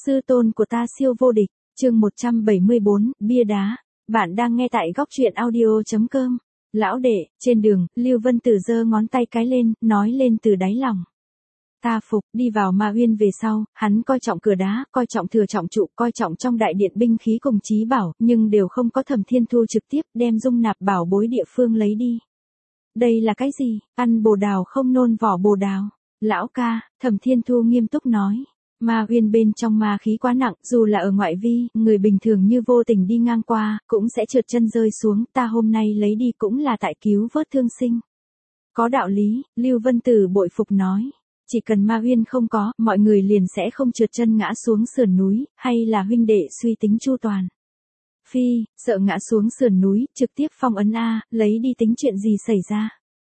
Sư tôn của ta siêu vô địch, chương 174, bia đá. Bạn đang nghe tại góc truyện audio.com. Lão đệ, trên đường, Lưu Vân Tử giơ ngón tay cái lên, nói lên từ đáy lòng. Ta phục, đi vào Ma Uyên về sau, hắn coi trọng cửa đá, coi trọng thừa trọng trụ, coi trọng trong đại điện binh khí cùng trí bảo, nhưng đều không có Thẩm Thiên Thu trực tiếp đem dung nạp bảo bối địa phương lấy đi. Đây là cái gì, ăn bồ đào không nôn vỏ bồ đào. Lão ca, Thẩm Thiên Thu nghiêm túc nói. Ma Uyên bên trong ma khí quá nặng, dù là ở ngoại vi, người bình thường như vô tình đi ngang qua, cũng sẽ trượt chân rơi xuống, ta hôm nay lấy đi cũng là tại cứu vớt thương sinh. Có đạo lý, Lưu Vân Tử bội phục nói. Chỉ cần Ma Uyên không có, mọi người liền sẽ không trượt chân ngã xuống sườn núi, hay là huynh đệ suy tính chu toàn. Phi, sợ ngã xuống sườn núi, trực tiếp phong ấn A, lấy đi tính chuyện gì xảy ra.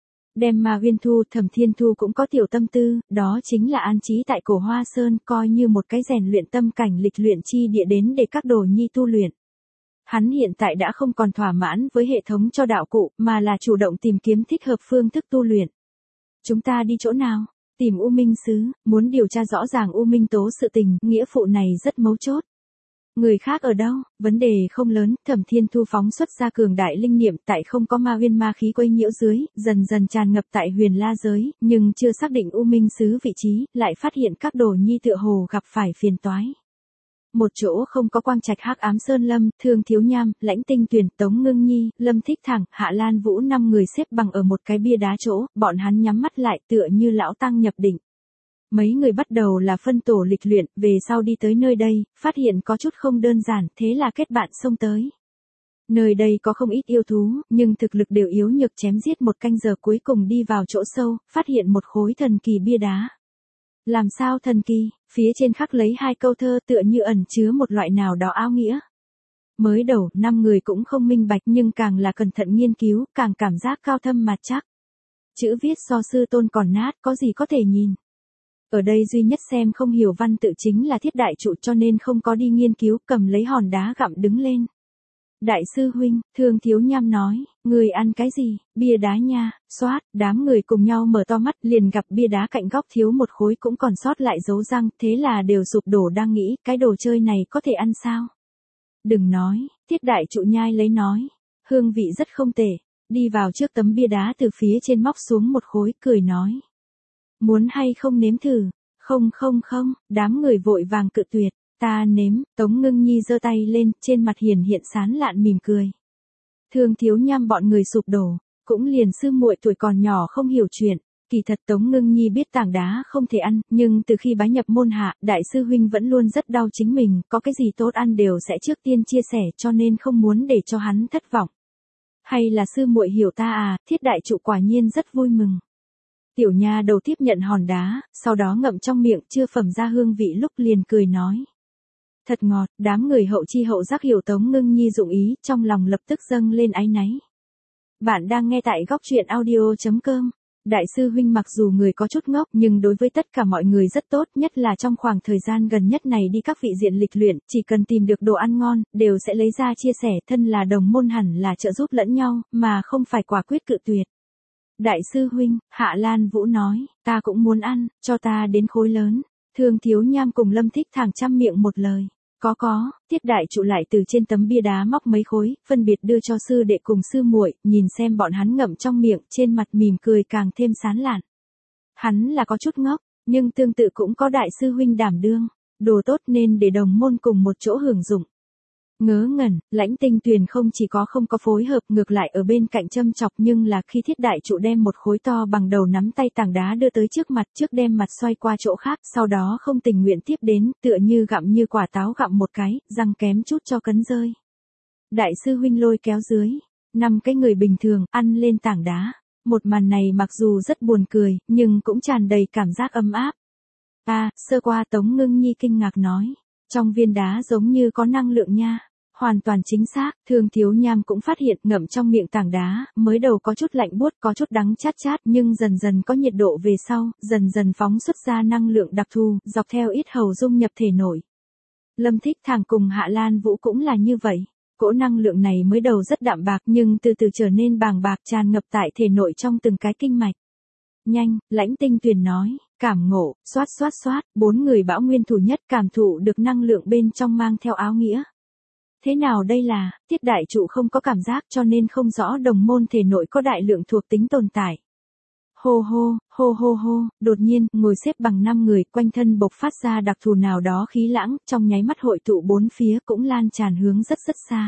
Đem Ma Uyên thu, Thẩm Thiên Thu cũng có tiểu tâm tư, đó chính là an trí tại Cổ Hoa Sơn, coi như một cái rèn luyện tâm cảnh lịch luyện chi địa đến để các đồ nhi tu luyện. Hắn hiện tại đã không còn thỏa mãn với hệ thống cho đạo cụ, mà là chủ động tìm kiếm thích hợp phương thức tu luyện. Chúng ta đi chỗ nào? Tìm U Minh Sứ, muốn điều tra rõ ràng U Minh Tố sự tình, nghĩa phụ này rất mấu chốt. Người khác ở đâu, vấn đề không lớn, Thẩm Thiên Thu phóng xuất ra cường đại linh niệm tại không có Ma Uyên ma khí quấy nhiễu dưới, dần dần tràn ngập tại Huyền La giới, nhưng chưa xác định U Minh Sứ vị trí, lại phát hiện các đồ nhi tựa hồ gặp phải phiền toái. Một chỗ không có quang trạch Hắc Ám Sơn Lâm, Thương Thiếu Nham, Lãnh Tinh Tuyền, Tống Ngưng Nhi, Lâm Thích Thẳng, Hạ Lan Vũ 5 người xếp bằng ở một cái bia đá chỗ, bọn hắn nhắm mắt lại tựa như lão tăng nhập định. Mấy người bắt đầu là phân tổ lịch luyện, về sau đi tới nơi đây, phát hiện có chút không đơn giản, thế là kết bạn xông tới. Nơi đây có không ít yêu thú, nhưng thực lực đều yếu nhược, chém giết một canh giờ cuối cùng đi vào chỗ sâu, phát hiện một khối thần kỳ bia đá. Làm sao thần kỳ, phía trên khắc lấy 2 câu thơ tựa như ẩn chứa một loại nào đó áo nghĩa. Mới đầu, 5 người cũng không minh bạch nhưng càng là cẩn thận nghiên cứu, càng cảm giác cao thâm mạt chắc. Chữ viết so sư tôn còn nát, có gì có thể nhìn. Ở đây duy nhất xem không hiểu văn tự chính là Thiết Đại Trụ, cho nên không có đi nghiên cứu, cầm lấy hòn đá gặm đứng lên. Đại sư huynh, Thương Thiếu Nham nói, người ăn cái gì, bia đá nha, xoát, đám người cùng nhau mở to mắt, liền gặp bia đá cạnh góc thiếu một khối cũng còn sót lại dấu răng, thế là đều sụp đổ đang nghĩ, cái đồ chơi này có thể ăn sao? Đừng nói, Thiết Đại Trụ nhai lấy nói, hương vị rất không tệ, đi vào trước tấm bia đá từ phía trên móc xuống một khối, cười nói. Muốn hay không nếm thử? Không, đám người vội vàng cự tuyệt, ta nếm, Tống Ngưng Nhi giơ tay lên, trên mặt hiển hiện sán lạn mỉm cười. Thương Thiếu Nham bọn người sụp đổ, cũng liền sư muội tuổi còn nhỏ không hiểu chuyện, kỳ thật Tống Ngưng Nhi biết tảng đá không thể ăn, nhưng từ khi bái nhập môn hạ, đại sư huynh vẫn luôn rất đau chính mình, có cái gì tốt ăn đều sẽ trước tiên chia sẻ, cho nên không muốn để cho hắn thất vọng. Hay là sư muội hiểu ta à, Thiết Đại Trụ quả nhiên rất vui mừng. Tiểu nha đầu tiếp nhận hòn đá, sau đó ngậm trong miệng, chưa phẩm ra hương vị lúc liền cười nói. Thật ngọt, đám người hậu chi hậu giác hiểu Tống Ngưng Nhi dụng ý, trong lòng lập tức dâng lên áy náy. Bạn đang nghe tại góc truyện audio.com. Đại sư huynh mặc dù người có chút ngốc nhưng đối với tất cả mọi người rất tốt, nhất là trong khoảng thời gian gần nhất này đi các vị diện lịch luyện, chỉ cần tìm được đồ ăn ngon, đều sẽ lấy ra chia sẻ, thân là đồng môn hẳn là trợ giúp lẫn nhau, mà không phải quả quyết cự tuyệt. Đại sư huynh, Hạ Lan Vũ nói, ta cũng muốn ăn, cho ta đến khối lớn. Thương Thiếu Nham cùng Lâm Thích Thẳng chăm miệng một lời. Có, Thiết Đại Trụ lại từ trên tấm bia đá móc mấy khối, phân biệt đưa cho sư đệ cùng sư muội, nhìn xem bọn hắn ngậm trong miệng, trên mặt mỉm cười càng thêm sán lạn. Hắn là có chút ngốc, nhưng tương tự cũng có đại sư huynh đảm đương, đồ tốt nên để đồng môn cùng một chỗ hưởng dụng. Ngớ ngẩn, Lãnh Tinh Tuyền không chỉ không có phối hợp, ngược lại ở bên cạnh châm chọc, nhưng là khi Thiết Đại Trụ đem một khối to bằng đầu nắm tay tảng đá đưa tới trước mặt, trước đem mặt xoay qua chỗ khác, sau đó không tình nguyện tiếp đến, tựa như gặm như quả táo gặm một cái, răng kém chút cho cấn rơi. Đại sư huynh lôi kéo dưới, 5 cái người bình thường, ăn lên tảng đá. Một màn này mặc dù rất buồn cười, nhưng cũng tràn đầy cảm giác ấm áp. Sơ qua Tống Ngưng Nhi kinh ngạc nói, trong viên đá giống như có năng lượng nha. Hoàn toàn chính xác, Thương Thiếu Nham cũng phát hiện ngậm trong miệng tảng đá, mới đầu có chút lạnh buốt, có chút đắng chát chát, nhưng dần dần có nhiệt độ về sau, dần dần phóng xuất ra năng lượng đặc thù, dọc theo yết hầu dung nhập thể nội. Lâm Thích Thẳng cùng Hạ Lan Vũ cũng là như vậy. Cỗ năng lượng này mới đầu rất đạm bạc nhưng từ từ trở nên bàng bạc, tràn ngập tại thể nội trong từng cái kinh mạch. Nhanh, Lãnh Tinh Tuyền nói, cảm ngộ, xoát, 4 người bão nguyên thủ nhất cảm thụ được năng lượng bên trong mang theo áo nghĩa. Thế nào đây là, Tiết đại trụ không có cảm giác cho nên không rõ đồng môn thể nội có đại lượng thuộc tính tồn tại. Hô, đột nhiên, ngồi xếp bằng 5 người, quanh thân bộc phát ra đặc thù nào đó khí lãng, trong nháy mắt hội tụ 4 phía cũng lan tràn hướng rất xa.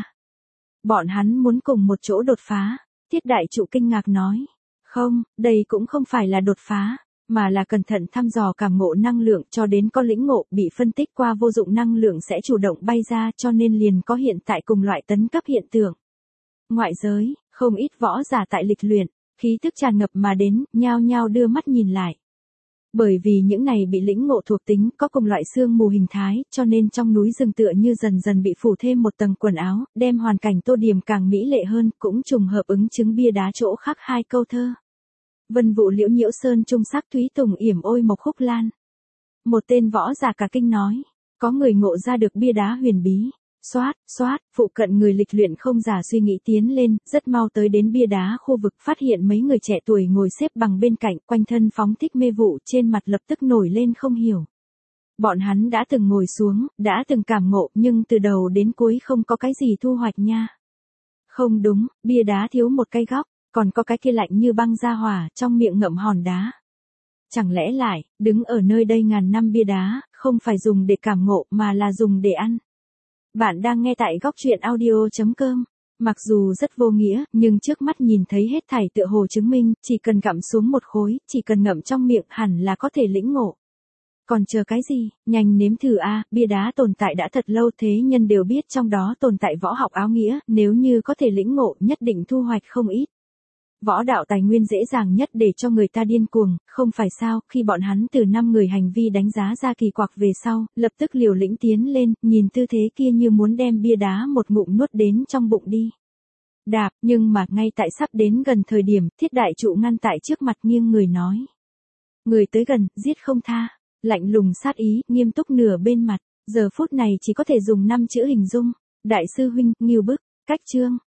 Bọn hắn muốn cùng một chỗ đột phá, Tiết đại trụ kinh ngạc nói. Không, đây cũng không phải là đột phá, mà là cẩn thận thăm dò cảm ngộ năng lượng cho đến có lĩnh ngộ bị phân tích qua vô dụng năng lượng sẽ chủ động bay ra cho nên liền có hiện tại cùng loại tấn cấp hiện tượng. Ngoại giới, không ít võ giả tại lịch luyện, khí thức tràn ngập mà đến, nhao nhao đưa mắt nhìn lại. Bởi vì những này bị lĩnh ngộ thuộc tính có cùng loại xương mù hình thái, cho nên trong núi rừng tựa như dần dần bị phủ thêm một tầng quần áo, đem hoàn cảnh tô điểm càng mỹ lệ hơn, cũng trùng hợp ứng chứng bia đá chỗ khắc 2 câu thơ. Vân vụ liễu nhiễu sơn trung sắc thúy tùng yểm ôi mộc khúc lan. Một tên võ giả cả kinh nói, có người ngộ ra được bia đá huyền bí. Xoát, phụ cận người lịch luyện không giả suy nghĩ tiến lên, rất mau tới đến bia đá khu vực phát hiện mấy người trẻ tuổi ngồi xếp bằng bên cạnh, quanh thân phóng thích mê vụ trên mặt lập tức nổi lên không hiểu. Bọn hắn đã từng ngồi xuống, đã từng cảm ngộ nhưng từ đầu đến cuối không có cái gì thu hoạch nha. Không đúng, bia đá thiếu một cái góc, còn có cái kia lạnh như băng ra hỏa trong miệng ngậm hòn đá. Chẳng lẽ lại, đứng ở nơi đây ngàn năm bia đá, không phải dùng để cảm ngộ mà là dùng để ăn. Bạn đang nghe tại góc truyện audio.com. Mặc dù rất vô nghĩa, nhưng trước mắt nhìn thấy hết thảy tựa hồ chứng minh, chỉ cần gặm xuống một khối, chỉ cần ngậm trong miệng hẳn là có thể lĩnh ngộ. Còn chờ cái gì, nhanh nếm thử a, bia đá tồn tại đã thật lâu thế nhân đều biết trong đó tồn tại võ học áo nghĩa, nếu như có thể lĩnh ngộ nhất định thu hoạch không ít. Võ đạo tài nguyên dễ dàng nhất để cho người ta điên cuồng, không phải sao, khi bọn hắn từ 5 người hành vi đánh giá ra kỳ quặc về sau, lập tức liều lĩnh tiến lên, nhìn tư thế kia như muốn đem bia đá một ngụm nuốt đến trong bụng đi. Đạp, nhưng mà ngay tại sắp đến gần thời điểm, Thiết đại trụ ngăn tại trước mặt nghiêng người nói. Người tới gần, giết không tha, lạnh lùng sát ý, nghiêm túc nửa bên mặt, giờ phút này chỉ có thể dùng 5 chữ hình dung, đại sư huynh, ngưu bức, cách chương.